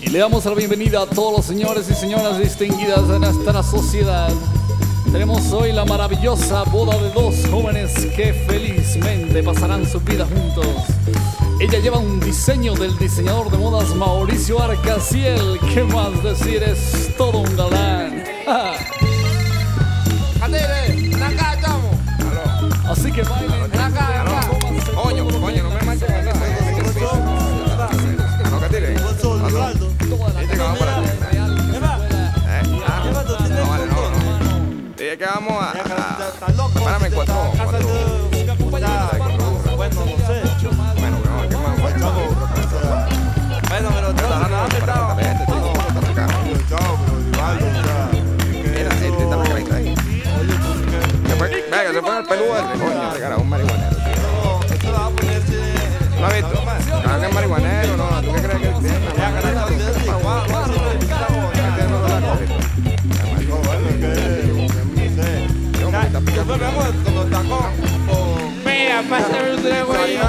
Y le damos la bienvenida a todos los señores y señoras distinguidas de nuestra sociedad. Tenemos hoy la maravillosa boda de dos jóvenes que felizmente pasarán su vida juntos. Ella lleva un diseño del diseñador de modas Mauricio Arcasiel. ¿Qué más decir? Es todo un galán. Así que bailen. Coño, no me manches. No, que tire. Dice que vamos para Dije que vamos a. Párame en cuatro. Bueno, no sé. Bueno, ¿qué más? Bueno, pero Mira, este está más clarito ahí. Venga, se fue al peludo ese. Coño, ese cara es un marihuanero, tío. ¿No has visto? Claro que es marihuanero, ¿no? ¿Tú qué crees que él tiene? mira, pásame un trago ahí.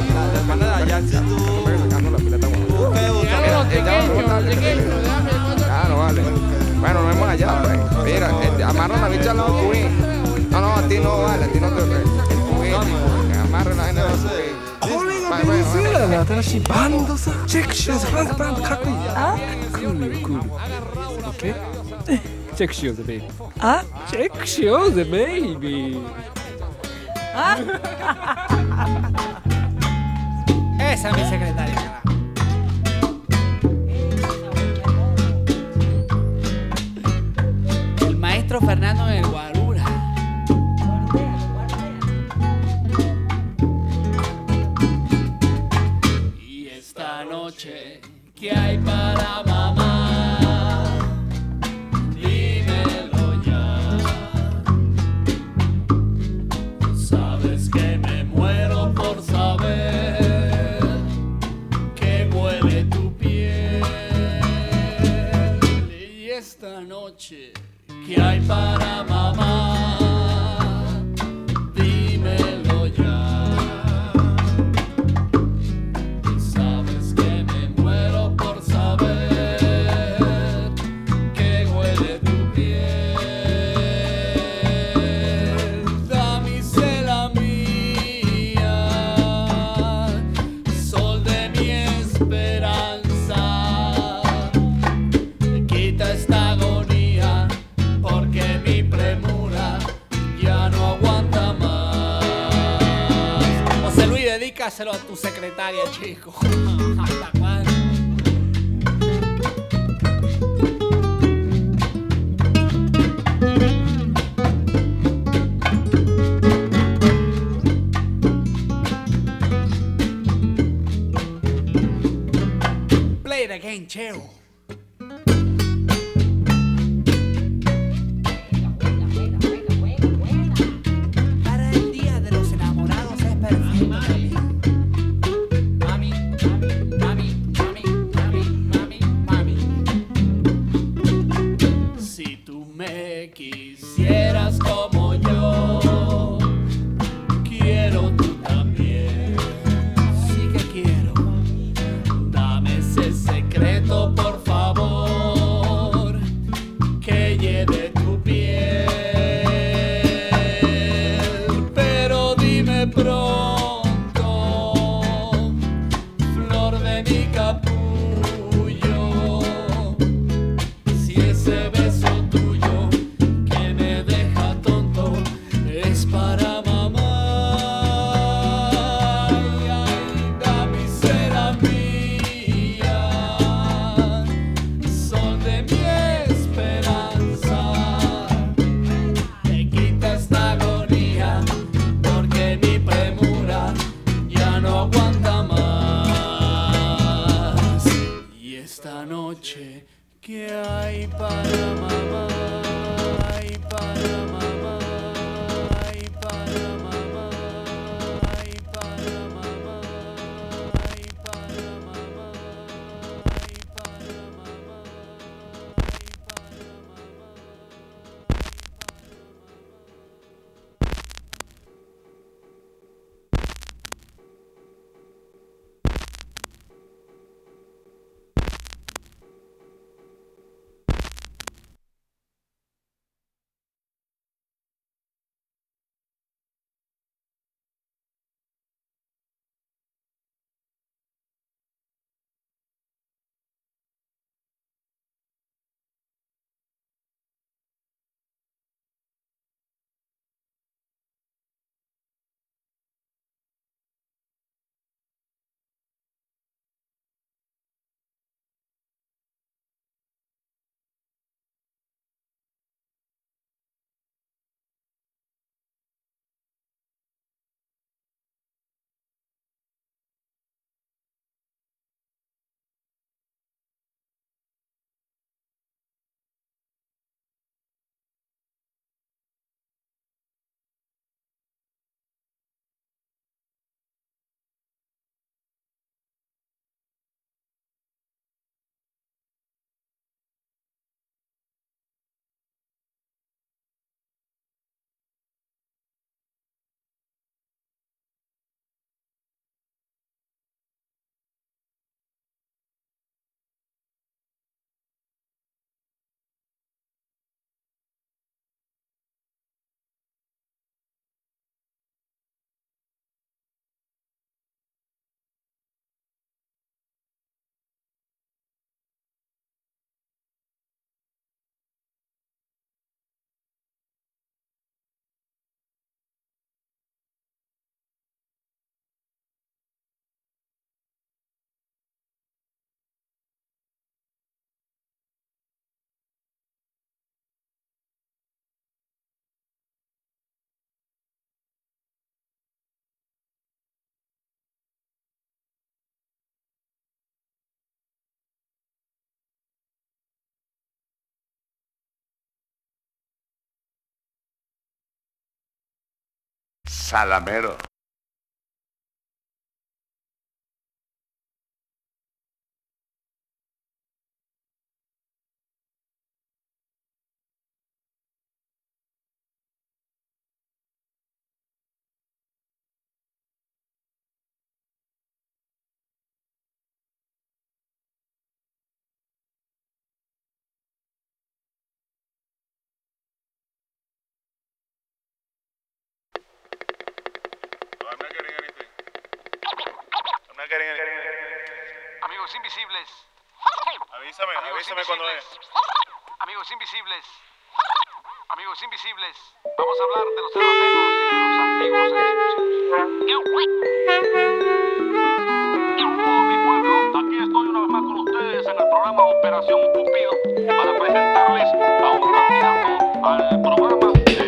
Claro, vale. Bueno, nos vemos allá, pues. Mira, amarra la bicha al lado tuyo. No, a ti no, vale, a ti no te. Amarra la gente al lado tuyo. これがベネズエラの新しいバンドさチェックしようぜフランクバンドかっこいいあクールクールオッケーチェックしようぜベイビーあチェックしようぜベイビー Esa es mi secretaria, carajo. El maestro Fernando del Guarura. Y esta noche, ¿qué hay para mamá? Dímelo ya. Sabes que me muero por saber que huele tu piel. Y esta noche, ¿qué hay para mamá? Dímelo ya. Sabes que me muero por saber que huele tu piel. Damisela mía, sol de mi esperanza, quita esta agonía porque mi premura ya no aguanta más. José Luis, dedícaselo a tu secretaria, chico. ¿Hasta cuándo? Play the game, Cheo. Para el día de los enamorados es perfecto. Mami, mami, mami, mami, mami, mami. Si tú me quisieras como yo, quiero tú también. Sí que quiero. Dame ese secreto, por favor, que lleve tu piel. Pero dime pronto, flor de mi capullo, si ese beso tuyo que me deja tonto es para mamá. Ay, ay, damisela mía, sol de mi esperanza, te quita esta agonía porque mi premura ya no aguanta más. Y esta noche, ¿qué hay para mamá? Hay para mamá, hay para mamá, hay para mamá, hay para mamá, hay para mamá, hay para mamá. Salamero. Amigos invisibles. Avísame cuando es. Amigos invisibles. Amigos invisibles. Vamos a hablar de los sarracenos y de los antiguos egipcios. Mi pueblo, aquí estoy una vez más con ustedes en el programa Operación Cupido para presentarles a un candidato al programa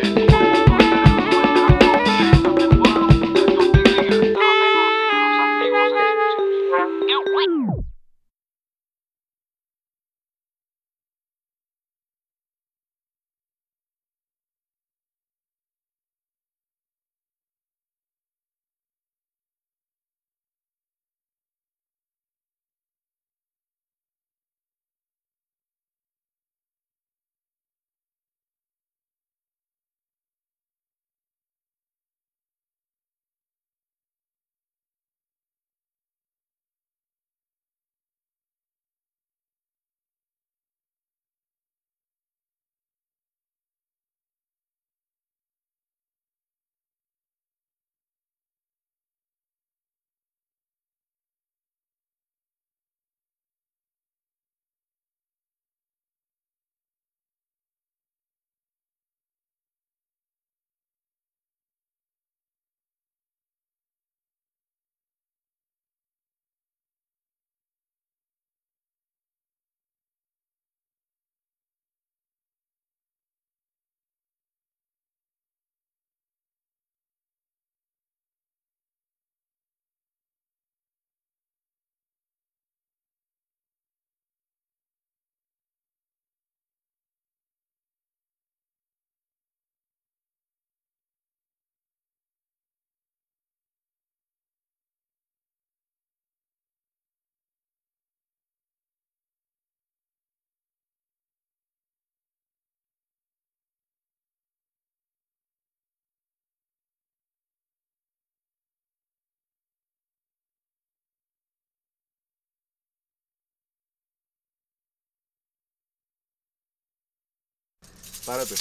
Párate.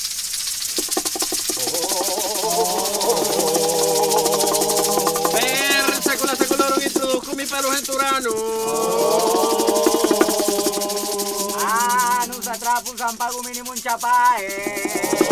Saco la introduzco mi pelo genturano. Nos atrapa un zampago mínimo un chapae.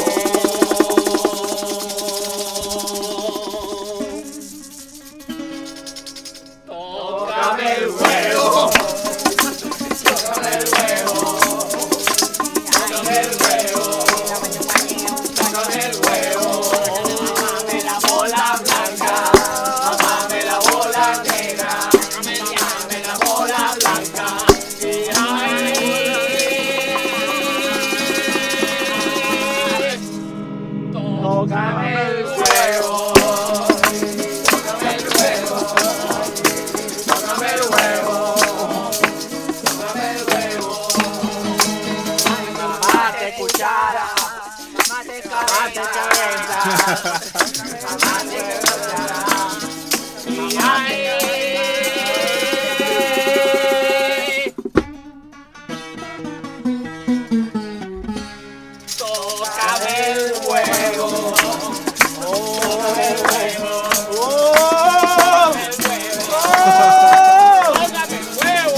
Tócame el huevo. Tócame el huevo. Tócame el huevo. Tócame el huevo. Mamame la bola blanca. Mamame la bola negra. Mamame la bola blanca. Y ay. Tócame el huevo. Tócame el huevo. Tócame el huevo. Tócame el huevo. Mate cuchara. Mate cabeza. Mate cuchara. Y ay. Tócame el huevo. Tócame el huevo. Tócame el huevo. Tócame el huevo.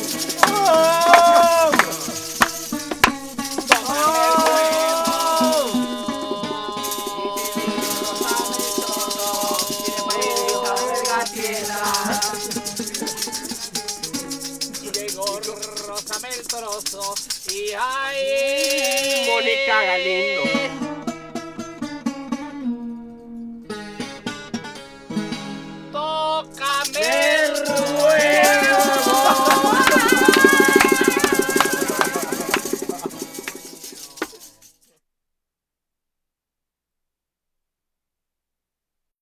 Llegó Rózame el trozo y ay, Mónica Galindo.